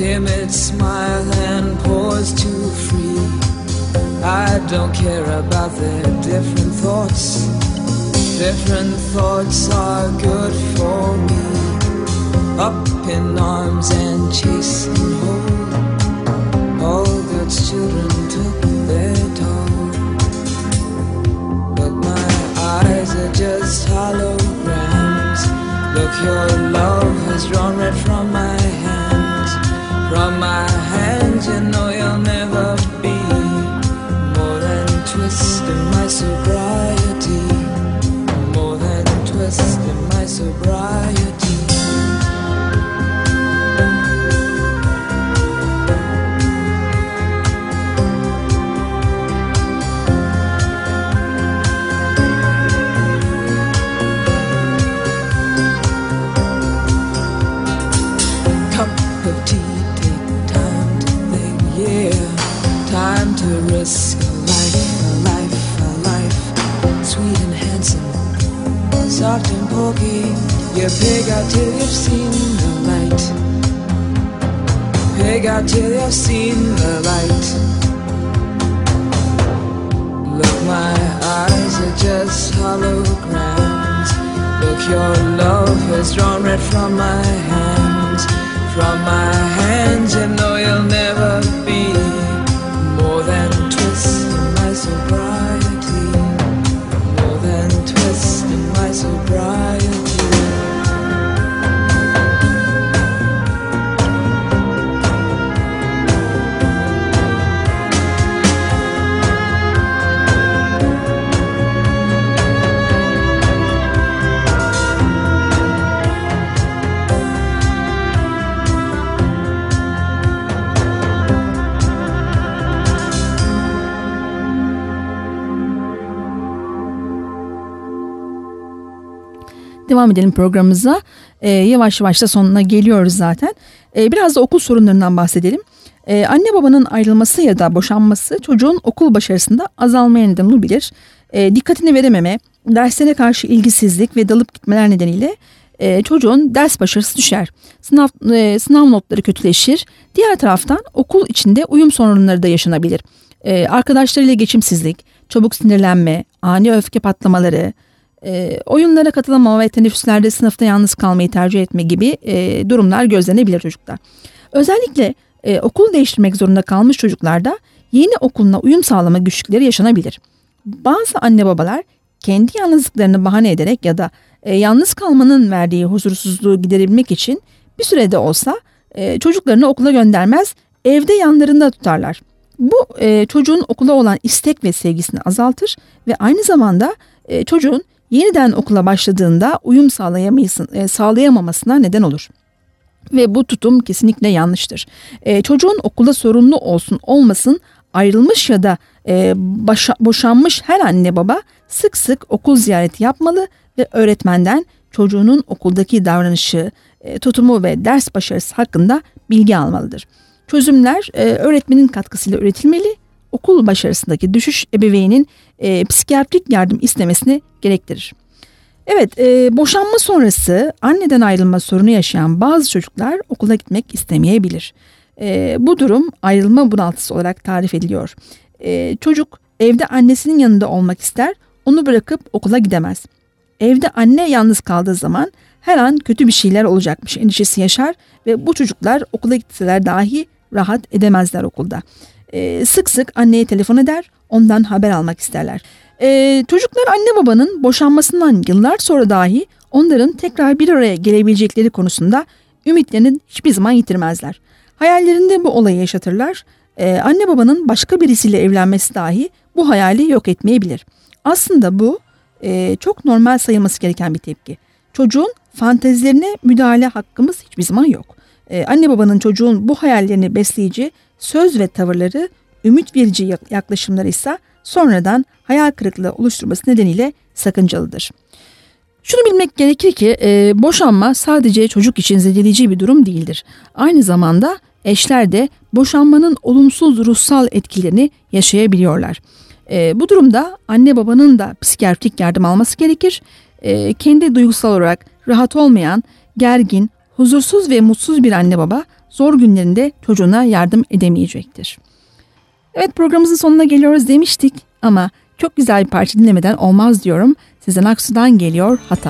timid smile and pause to free. I don't care about their different thoughts. Different thoughts are good for me. Up in arms and chasing home. All God's children took their toll. But my eyes are just holograms. Look, your love has drawn red from my hands. From my hands, you know you'll never be more than twist in my sobriety. More than twist in my sobriety. To risk a life, a life, a life, sweet and handsome, soft and pokey. You pig out till you've seen the light. Pig out till you've seen the light. Look, my eyes are just holograms. Look, your love has drawn red from my hands. From my hands, you know you'll never be more than twist in my sobriety. More than twist in my sobriety. Devam edelim programımıza. Ee, yavaş yavaş da sonuna geliyoruz zaten. Ee, biraz da okul sorunlarından bahsedelim. Ee, anne babanın ayrılması ya da boşanması çocuğun okul başarısında azalmaya neden olabilir. Ee, dikkatini verememe, derslere karşı ilgisizlik ve dalıp gitmeler nedeniyle e, çocuğun ders başarısı düşer. Sınav, e, sınav notları kötüleşir. Diğer taraftan okul içinde uyum sorunları da yaşanabilir. Ee, arkadaşlarıyla geçimsizlik, çabuk sinirlenme, ani öfke patlamaları, E, oyunlara katılamama ve teneffüslerde sınıfta yalnız kalmayı tercih etme gibi e, durumlar gözlenebilir çocuklar. Özellikle e, okul değiştirmek zorunda kalmış çocuklarda yeni okuluna uyum sağlama güçlükleri yaşanabilir. Bazı anne babalar kendi yalnızlıklarını bahane ederek ya da e, yalnız kalmanın verdiği huzursuzluğu giderebilmek için bir sürede olsa e, çocuklarını okula göndermez, evde yanlarında tutarlar. Bu e, çocuğun okula olan istek ve sevgisini azaltır ve aynı zamanda e, çocuğun yeniden okula başladığında uyum sağlayamamasına neden olur. Ve bu tutum kesinlikle yanlıştır. E, çocuğun okulda sorunlu olsun olmasın ayrılmış ya da e, başa, boşanmış her anne baba sık sık okul ziyareti yapmalı ve öğretmenden çocuğunun okuldaki davranışı, e, tutumu ve ders başarısı hakkında bilgi almalıdır. Çözümler e, öğretmenin katkısıyla üretilmeli. Okul başarısındaki düşüş ebeveynin e, psikiyatrik yardım istemesini gerektirir. Evet, e, boşanma sonrası anneden ayrılma sorunu yaşayan bazı çocuklar okula gitmek istemeyebilir. E, bu durum ayrılma bunaltısı olarak tarif ediliyor. E, çocuk evde annesinin yanında olmak ister, onu bırakıp okula gidemez. Evde anne yalnız kaldığı zaman her an kötü bir şeyler olacakmış endişesi yaşar ve bu çocuklar okula gitseler dahi rahat edemezler okulda. Ee, sık sık anneye telefon eder, ondan haber almak isterler. Ee, çocuklar anne babanın boşanmasından yıllar sonra dahi onların tekrar bir araya gelebilecekleri konusunda ümitlerini hiçbir zaman yitirmezler. Hayallerinde bu olayı yaşatırlar. Ee, anne babanın başka birisiyle evlenmesi dahi bu hayali yok etmeyebilir. Aslında bu e, çok normal sayılması gereken bir tepki. Çocuğun fantezilerine müdahale hakkımız hiçbir zaman yok. Ee, anne babanın çocuğun bu hayallerini besleyici söz ve tavırları, ümit verici yaklaşımları ise sonradan hayal kırıklığı oluşturması nedeniyle sakıncalıdır. Şunu bilmek gerekir ki e, boşanma sadece çocuk için zedeleyici bir durum değildir. Aynı zamanda eşler de boşanmanın olumsuz ruhsal etkilerini yaşayabiliyorlar. E, bu durumda anne babanın da psikiyatrik yardım alması gerekir. E, kendi duygusal olarak rahat olmayan, gergin, huzursuz ve mutsuz bir anne baba zor günlerinde çocuğuna yardım edemeyecektir. Evet, programımızın sonuna geliyoruz demiştik ama çok güzel bir parça dinlemeden olmaz diyorum. Sezen Aksu'dan geliyor Hata.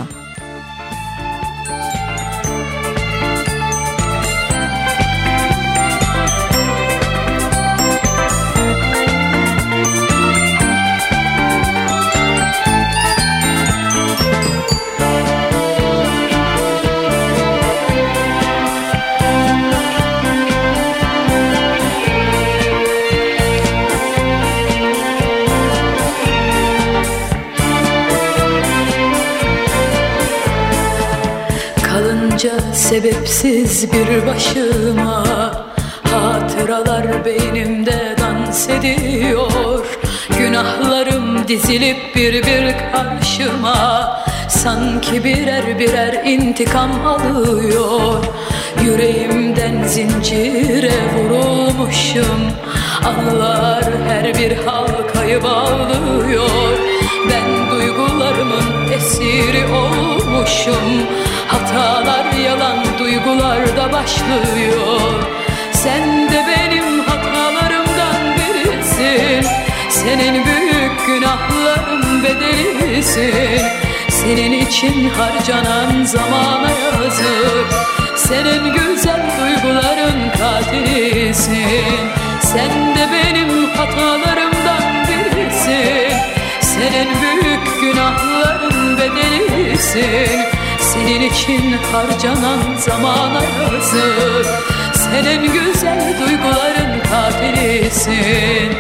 Sebepsiz bir başıma hatıralar beynimde dans ediyor. Günahlarım dizilip bir bir karşıma, sanki birer birer intikam alıyor. Yüreğimden zincire vurulmuşum, anılar her bir halkayı bağlıyor. Ben duygularımın esiri olmuşum, hatalar yalan duygularda başlıyor. Sen de benim hatalarımdan birisin, senin büyük günahların bedelisin. Senin için harcanan zamana yazık, senin güzel duyguların katilisin. Sen de benim hatalarımdan birisin, senin büyük günahların bedelisin. Senin için harcanan zamana yazık, senin güzel duyguların katilisin.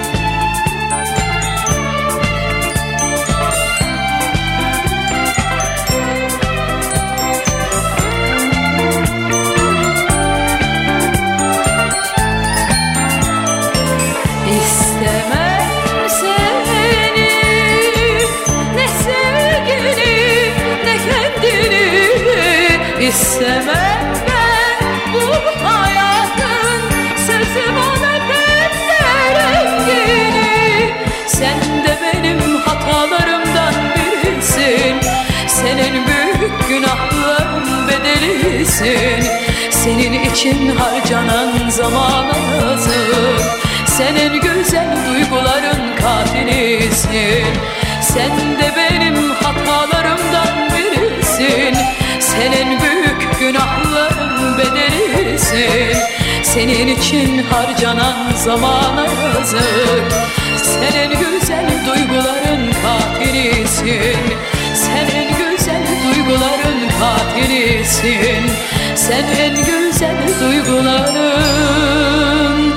İstemem ben bu hayatın sözüm ona pembe rengini. Sen de benim hatalarımdan birisin, senin büyük günahların bedelisin. Senin için harcanan zamana yazık, senin güzel duyguların katilisin. Sen de benim hatalarımdan birisin, senin büyük günahların bedelisin. Senin için harcanan zamana yazık, senin güzel duyguların katilisin. Senin güzel duyguların katilisin. Sen en güzel duyguların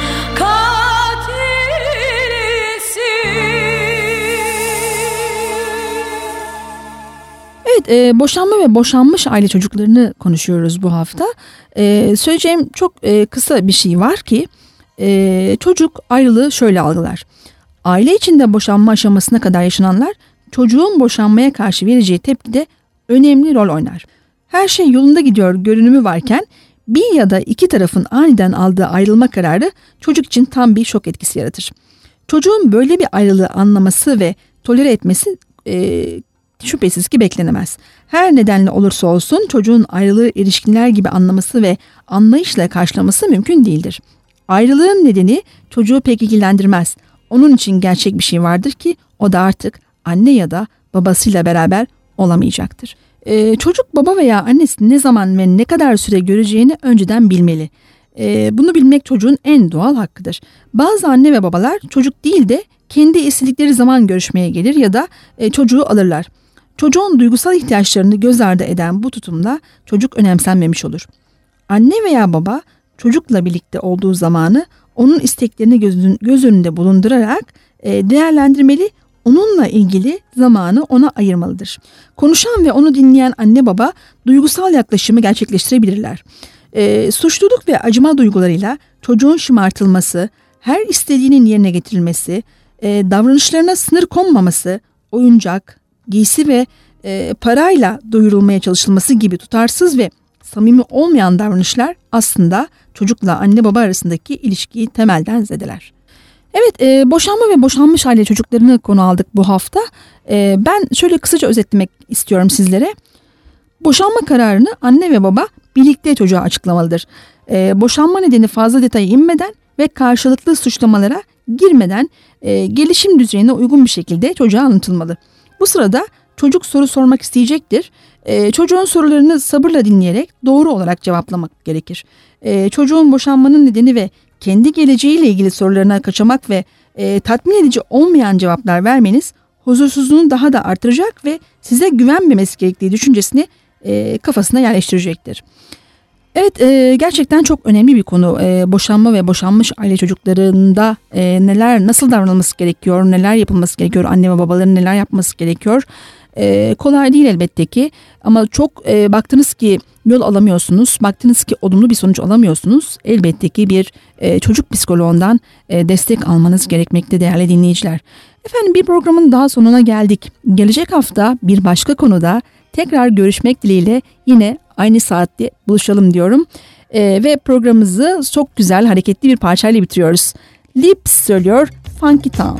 Evet, e, boşanma ve boşanmış aile çocuklarını konuşuyoruz bu hafta. E, söyleyeceğim çok e, kısa bir şey var ki e, çocuk ayrılığı şöyle algılar. Aile içinde boşanma aşamasına kadar yaşananlar çocuğun boşanmaya karşı vereceği tepkide önemli rol oynar. Her şey yolunda gidiyor görünümü varken bir ya da iki tarafın aniden aldığı ayrılma kararı çocuk için tam bir şok etkisi yaratır. Çocuğun böyle bir ayrılığı anlaması ve tolere etmesi e, şüphesiz ki beklenemez. Her nedenle olursa olsun çocuğun ayrılığı ilişkiler gibi anlaması ve anlayışla karşılaması mümkün değildir. Ayrılığın nedeni çocuğu pek ilgilendirmez. Onun için gerçek bir şey vardır ki o da artık anne ya da babasıyla beraber olamayacaktır. Ee, çocuk baba veya annesini ne zaman ve ne kadar süre göreceğini önceden bilmeli. Ee, bunu bilmek çocuğun en doğal hakkıdır. Bazı anne ve babalar çocuk değil de kendi istedikleri zaman görüşmeye gelir ya da e, çocuğu alırlar. Çocuğun duygusal ihtiyaçlarını göz ardı eden bu tutumla çocuk önemsenmemiş olur. Anne veya baba çocukla birlikte olduğu zamanı onun isteklerini göz, göz önünde bulundurarak e, değerlendirmeli, onunla ilgili zamanı ona ayırmalıdır. Konuşan ve onu dinleyen anne baba duygusal yaklaşımı gerçekleştirebilirler. E, suçluluk ve acıma duygularıyla çocuğun şımartılması, her istediğinin yerine getirilmesi, e, davranışlarına sınır konmaması, oyuncak, giysi ve e, parayla doyurulmaya çalışılması gibi tutarsız ve samimi olmayan davranışlar aslında çocukla anne baba arasındaki ilişkiyi temelden zedeler. Evet, e, boşanma ve boşanmış aile çocuklarını konu aldık bu hafta. E, ben şöyle kısaca özetlemek istiyorum sizlere. Boşanma kararını anne ve baba birlikte çocuğa açıklamalıdır. E, boşanma nedeni fazla detaya inmeden ve karşılıklı suçlamalara girmeden e, gelişim düzeyine uygun bir şekilde çocuğa anlatılmalı. Bu sırada çocuk soru sormak isteyecektir. E, çocuğun sorularını sabırla dinleyerek doğru olarak cevaplamak gerekir. E, çocuğun boşanmanın nedeni ve kendi geleceğiyle ilgili sorularına kaçamak ve e, tatmin edici olmayan cevaplar vermeniz huzursuzluğunu daha da artıracak ve size güvenmemesi gerektiği düşüncesini e, kafasına yerleştirecektir. Evet, e, gerçekten çok önemli bir konu. E, boşanma ve boşanmış aile çocuklarında e, neler, nasıl davranılması gerekiyor, neler yapılması gerekiyor, anne ve babaların neler yapması gerekiyor. E, kolay değil elbette ki, ama çok e, baktınız ki yol alamıyorsunuz, baktınız ki olumlu bir sonuç alamıyorsunuz. Elbette ki bir e, çocuk psikoloğundan e, destek almanız gerekmekte değerli dinleyiciler. Efendim, bir programın daha sonuna geldik. Gelecek hafta bir başka konuda tekrar görüşmek dileğiyle yine aynı saatte buluşalım diyorum. Ee, ve programımızı çok güzel, hareketli bir parçayla bitiriyoruz. Lips söylüyor Funky Town.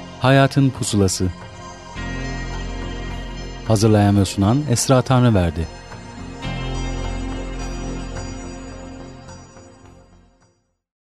Hayatın Pusulası. Hazırlayan ve sunan Esra Tanrıverdi.